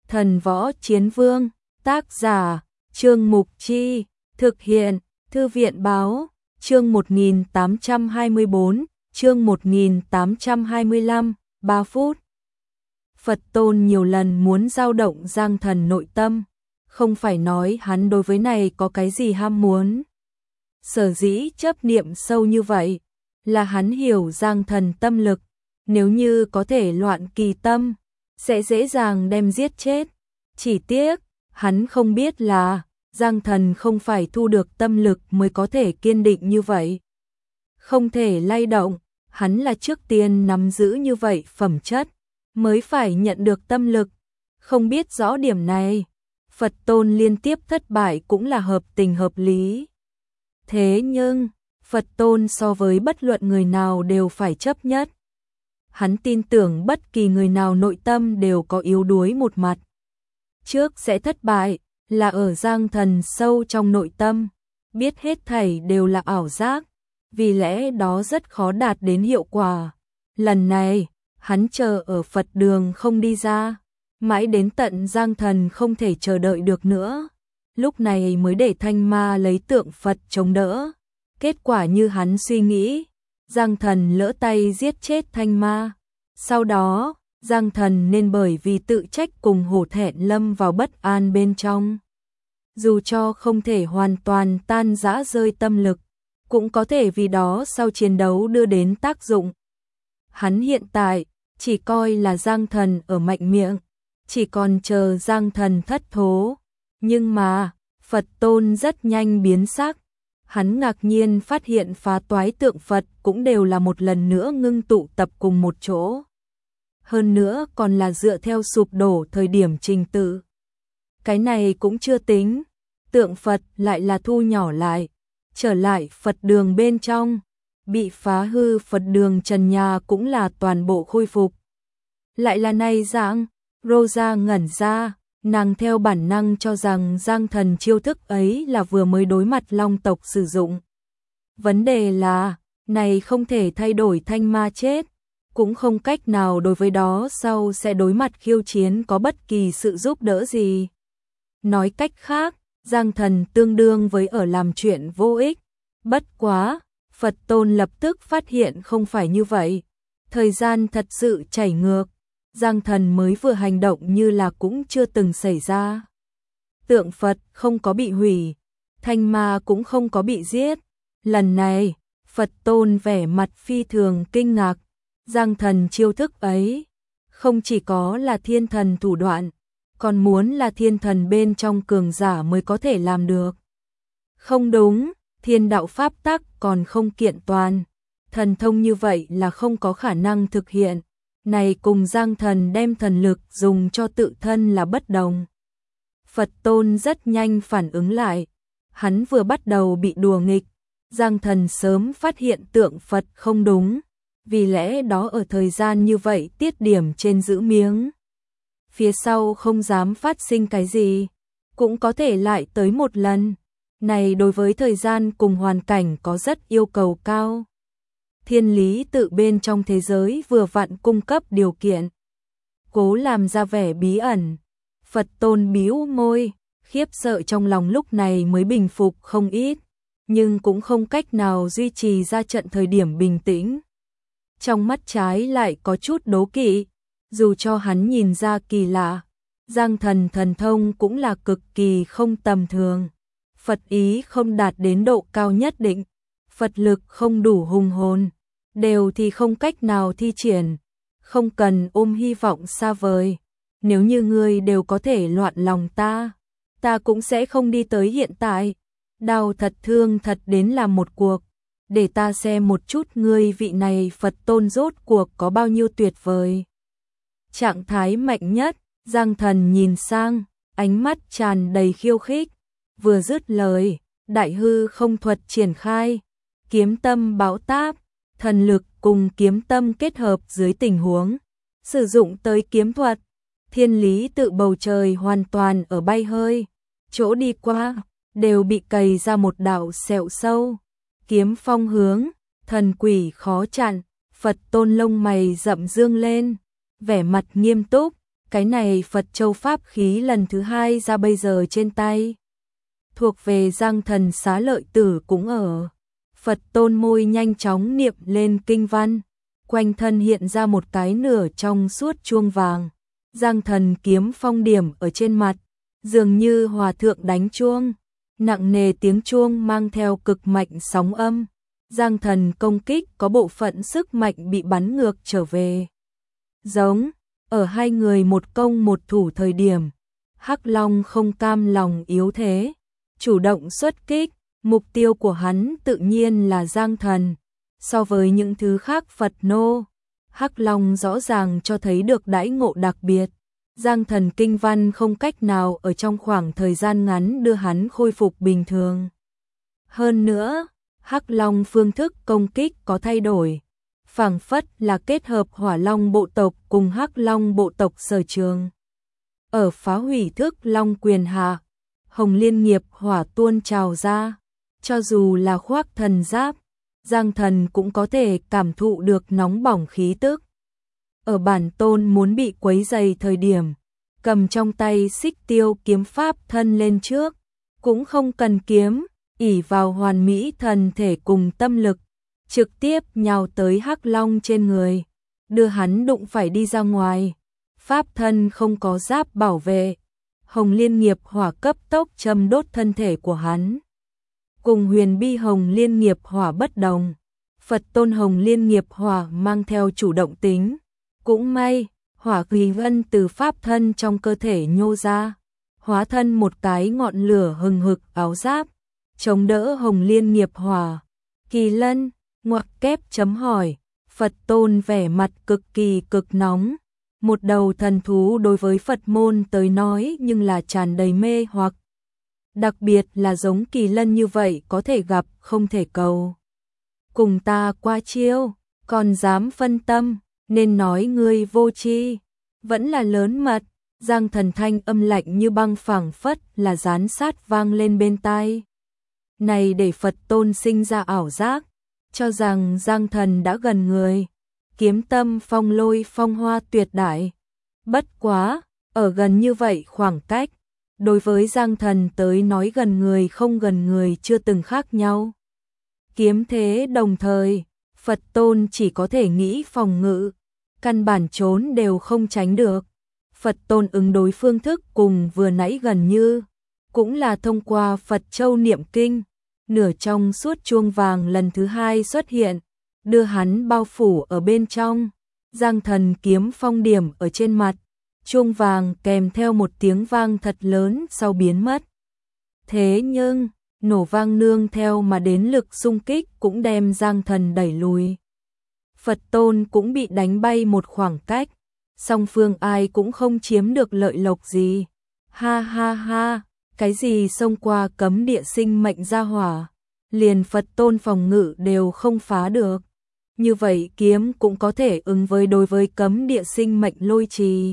Thần Võ Chiến Vương, tác giả, Trương Mục Chi, thực hiện, Thư viện Báo, chương 1824, chương 1825, 3 phút. Phật Tôn nhiều lần muốn dao động Giang Thần nội tâm, không phải nói hắn đối với này có cái gì ham muốn. Sở dĩ chấp niệm sâu như vậy, là hắn hiểu Giang Thần tâm lực, nếu như có thể loạn kỳ tâm, sẽ dễ dàng đem giết chết. Chỉ tiếc, hắn không biết là, Giang Thần không phải thu được tâm lực mới có thể kiên định như vậy. Không thể lay động, hắn là trước tiên nắm giữ như vậy phẩm chất, mới phải nhận được tâm lực. Không biết rõ điểm này, Phật Tôn liên tiếp thất bại cũng là hợp tình hợp lý. Thế nhưng, Phật Tôn so với bất luận người nào đều phải chấp nhất. Hắn tin tưởng bất kỳ người nào nội tâm đều có yếu đuối một mặt. Trước sẽ thất bại, là ở Giang Thần sâu trong nội tâm, biết hết thảy đều là ảo giác, vì lẽ đó rất khó đạt đến hiệu quả. Lần này, hắn chờ ở Phật đường không đi ra, mãi đến tận Giang Thần không thể chờ đợi được nữa, lúc này mới để Thanh Ma lấy tượng Phật chống đỡ. Kết quả như hắn suy nghĩ, Giang Thần lỡ tay giết chết Thanh Ma. Sau đó, Giang Thần nên bởi vì tự trách cùng hổ thẹn lâm vào bất an bên trong. Dù cho không thể hoàn toàn tan rã rơi tâm lực, cũng có thể vì đó sau chiến đấu đưa đến tác dụng. Hắn hiện tại, chỉ coi là Giang Thần ở mạnh miệng, chỉ còn chờ Giang Thần thất thố. Nhưng mà, Phật Tôn rất nhanh biến sắc. Hắn ngạc nhiên phát hiện phá toái tượng Phật cũng đều là một lần nữa ngưng tụ tập cùng một chỗ. Hơn nữa còn là dựa theo sụp đổ thời điểm trình tự. Cái này cũng chưa tính, tượng Phật lại là thu nhỏ lại, trở lại Phật đường bên trong, bị phá hư Phật đường trần nhà cũng là toàn bộ khôi phục. Lại là này dạng, Rosa ngẩn ra, nàng theo bản năng cho rằng Giang Thần chiêu thức ấy là vừa mới đối mặt Long tộc sử dụng. Vấn đề là, này không thể thay đổi Thanh Ma chết, cũng không cách nào đối với đó sau sẽ đối mặt khiêu chiến có bất kỳ sự giúp đỡ gì. Nói cách khác, Giang Thần tương đương với ở làm chuyện vô ích. Bất quá, Phật Tôn lập tức phát hiện không phải như vậy. Thời gian thật sự chảy ngược, Giang Thần mới vừa hành động như là cũng chưa từng xảy ra. Tượng Phật không có bị hủy, Thanh Ma cũng không có bị giết. Lần này, Phật Tôn vẻ mặt phi thường kinh ngạc. Giang Thần chiêu thức ấy, không chỉ có là thiên thần thủ đoạn, còn muốn là thiên thần bên trong cường giả mới có thể làm được. Không đúng, thiên đạo pháp tắc còn không kiện toàn, thần thông như vậy là không có khả năng thực hiện. Này cùng Giang Thần đem thần lực dùng cho tự thân là bất đồng. Phật Tôn rất nhanh phản ứng lại, hắn vừa bắt đầu bị đùa nghịch, Giang Thần sớm phát hiện tượng Phật không đúng, vì lẽ đó ở thời gian như vậy tiết điểm trên giữ miếng. Phía sau không dám phát sinh cái gì, cũng có thể lại tới một lần. Này đối với thời gian cùng hoàn cảnh có rất yêu cầu cao. Thiên lý tự bên trong thế giới vừa vặn cung cấp điều kiện. Cố làm ra vẻ bí ẩn. Phật Tôn bĩu môi, khiếp sợ trong lòng lúc này mới bình phục không ít, nhưng cũng không cách nào duy trì ra trận thời điểm bình tĩnh. Trong mắt trái lại có chút đố kỵ, dù cho hắn nhìn ra kỳ lạ, Giang Thần thần thông cũng là cực kỳ không tầm thường. Phật ý không đạt đến độ cao nhất định, Phật lực không đủ hùng hồn, đều thì không cách nào thi triển, không cần ôm hy vọng xa vời. Nếu như ngươi đều có thể loạn lòng ta cũng sẽ không đi tới hiện tại. Đau thật thương thật đến làm một cuộc, để ta xem một chút ngươi vị này Phật Tôn rốt cuộc có bao nhiêu tuyệt vời. Trạng thái mạnh nhất, Giang Thần nhìn sang, ánh mắt tràn đầy khiêu khích. Vừa dứt lời, đại hư không thuật triển khai, kiếm tâm bão táp, thần lực cùng kiếm tâm kết hợp dưới tình huống sử dụng tới kiếm thuật. Thiên lý tự bầu trời hoàn toàn ở bay hơi, chỗ đi qua đều bị cày ra một đạo sẹo sâu. Kiếm phong hướng, thần quỷ khó chặn, Phật Tôn lông mày rậm dương lên, vẻ mặt nghiêm túc, Cái này Phật Châu pháp khí lần thứ 2 ra bây giờ trên tay. Thuộc về Giang Thần Xá Lợi Tử cũng ở. Phật Tôn môi nhanh chóng niệm lên kinh văn. Quanh thân hiện ra một cái nửa trong suốt chuông vàng. Giang Thần kiếm phong điểm ở trên mặt. Dường như hòa thượng đánh chuông. Nặng nề tiếng chuông mang theo cực mạnh sóng âm. Giang Thần công kích có bộ phận sức mạnh bị bắn ngược trở về. Giống, ở hai người một công một thủ thời điểm, Hắc Long không cam lòng yếu thế, chủ động xuất kích, mục tiêu của hắn tự nhiên là Giang Thần. So với những thứ khác Phật nô, Hắc Long rõ ràng cho thấy được đãi ngộ đặc biệt. Giang Thần kinh văn không cách nào ở trong khoảng thời gian ngắn đưa hắn khôi phục bình thường. Hơn nữa, Hắc Long phương thức công kích có thay đổi, phảng phất là kết hợp Hỏa Long bộ tộc cùng Hắc Long bộ tộc sở trường. Ở phá hủy thức Long quyền hạ, Hồng Liên nghiệp hỏa tuôn trào ra, cho dù là khoác thần giáp, Giang Thần cũng có thể cảm thụ được nóng bỏng khí tức. Ở bản tôn muốn bị quấy dày thời điểm, cầm trong tay xích tiêu kiếm pháp thân lên trước, cũng không cần kiếm, ỷ vào hoàn mỹ thần thể cùng tâm lực, trực tiếp nhào tới Hắc Long trên người, đưa hắn đụng phải đi ra ngoài. Pháp thân không có giáp bảo vệ, Hồng Liên nghiệp hỏa cấp tốc châm đốt thân thể của hắn. Cùng Huyền Bi Hồng Liên nghiệp hỏa bất đồng, Phật Tôn Hồng Liên nghiệp hỏa mang theo chủ động tính. Cũng may, hỏa kỳ vân từ pháp thân trong cơ thể nhô ra, hóa thân một cái ngọn lửa hừng hực áo giáp, chống đỡ Hồng Liên nghiệp hỏa. Kỳ Lân, ngoặc kép chấm hỏi, Phật Tôn vẻ mặt cực kỳ cực nóng. Một đầu thần thú đối với Phật môn tới nói nhưng là tràn đầy mê hoặc. Đặc biệt là giống Kỳ Lân như vậy có thể gặp không thể cầu. Cùng ta qua chiêu, còn dám phân tâm, nên nói ngươi vô tri, vẫn là lớn mật. Giang Thần thanh âm lạnh như băng phảng phất là gián sát vang lên bên tai. Này để Phật Tôn sinh ra ảo giác, cho rằng Giang Thần đã gần người. Kiếm tâm phong lôi phong hoa tuyệt đại. Bất quá, ở gần như vậy khoảng cách, đối với Giang Thần tới nói gần người không gần người chưa từng khác nhau. Kiếm thế đồng thời, Phật Tôn chỉ có thể nghĩ phòng ngự, căn bản trốn đều không tránh được. Phật Tôn ứng đối phương thức cùng vừa nãy gần như, cũng là thông qua Phật Châu niệm kinh, nửa trong suốt chuông vàng lần thứ 2 xuất hiện, đưa hắn bao phủ ở bên trong. Giang Thần kiếm phong điểm ở trên mặt, chuông vàng kèm theo một tiếng vang thật lớn sau biến mất. Thế nhưng, nổ vang nương theo mà đến lực xung kích cũng đem Giang Thần đẩy lùi. Phật Tôn cũng bị đánh bay một khoảng cách, song phương ai cũng không chiếm được lợi lộc gì. Ha ha ha, cái gì xông qua cấm địa sinh mệnh ra hỏa, liền Phật Tôn phòng ngự đều không phá được. Như vậy kiếm cũng có thể ứng với đối với cấm địa sinh mệnh lôi trì.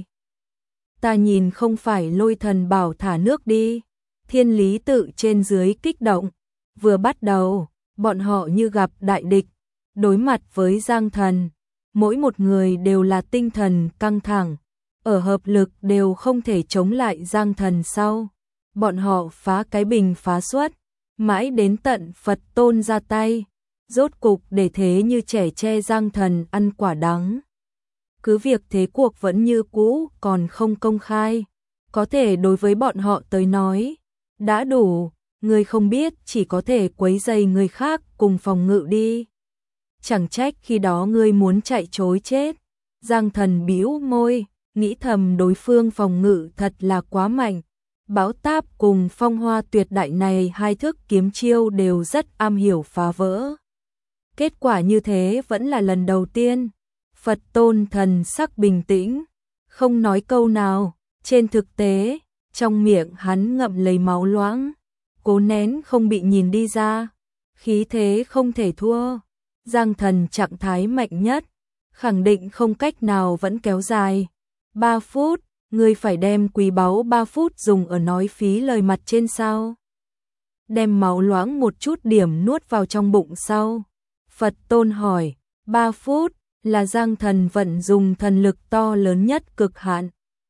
Ta nhìn không phải Lôi Thần bảo thả nước đi. Thiên Lý Tự trên dưới kích động. Vừa bắt đầu, bọn họ như gặp đại địch, đối mặt với Giang Thần, mỗi một người đều là tinh thần căng thẳng, ở hợp lực đều không thể chống lại Giang Thần sau. Bọn họ phá cái bình phá xuất, mãi đến tận Phật Tôn ra tay, rốt cục để thế như trẻ tre Giang Thần ăn quả đắng. Cứ việc thế cuộc vẫn như cũ còn không công khai, có thể đối với bọn họ tới nói, đã đủ, người không biết chỉ có thể quấy rầy người khác cùng phòng ngự đi. Chẳng trách khi đó ngươi muốn chạy trối chết. Giang Thần bĩu môi, nghĩ thầm đối phương phòng ngự thật là quá mạnh. Bão táp cùng phong hoa tuyệt đại này hai thức kiếm chiêu đều rất am hiểu phá vỡ. Kết quả như thế vẫn là lần đầu tiên. Phật Tôn thần sắc bình tĩnh, không nói câu nào. Trên thực tế, trong miệng hắn ngậm lấy máu loãng, cố nén không bị nhìn đi ra. Khí thế không thể thua. Giang Thần trạng thái mạnh nhất, khẳng định không cách nào vẫn kéo dài. 3 phút, ngươi phải đem quý báu 3 phút dùng ở nói phí lời mặt trên sao. Đem máu loãng một chút điểm nuốt vào trong bụng sau. Phật Tôn hỏi, 3 phút là Giang Thần vận dùng thần lực to lớn nhất cực hạn.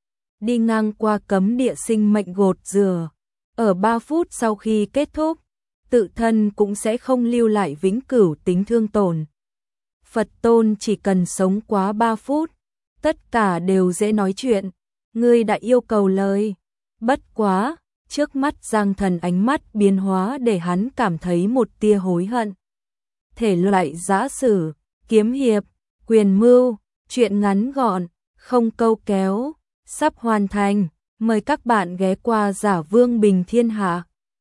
đi ngang qua cấm địa sinh mệnh gột rửa. Ở 3 phút sau khi kết thúc, tự thân cũng sẽ không lưu lại vĩnh cửu tính thương tổn. Phật Tôn chỉ cần sống quá 3 phút, tất cả đều dễ nói chuyện. Ngươi đã yêu cầu lời. Bất quá, trước mắt Giang Thần ánh mắt biến hóa để hắn cảm thấy một tia hối hận. Thể loại giã sử, kiếm hiệp, quyền mưu, truyện ngắn gọn, không câu kéo, sắp hoàn thành. Mời các bạn ghé qua Giả Vương Bình Thiên Hạ.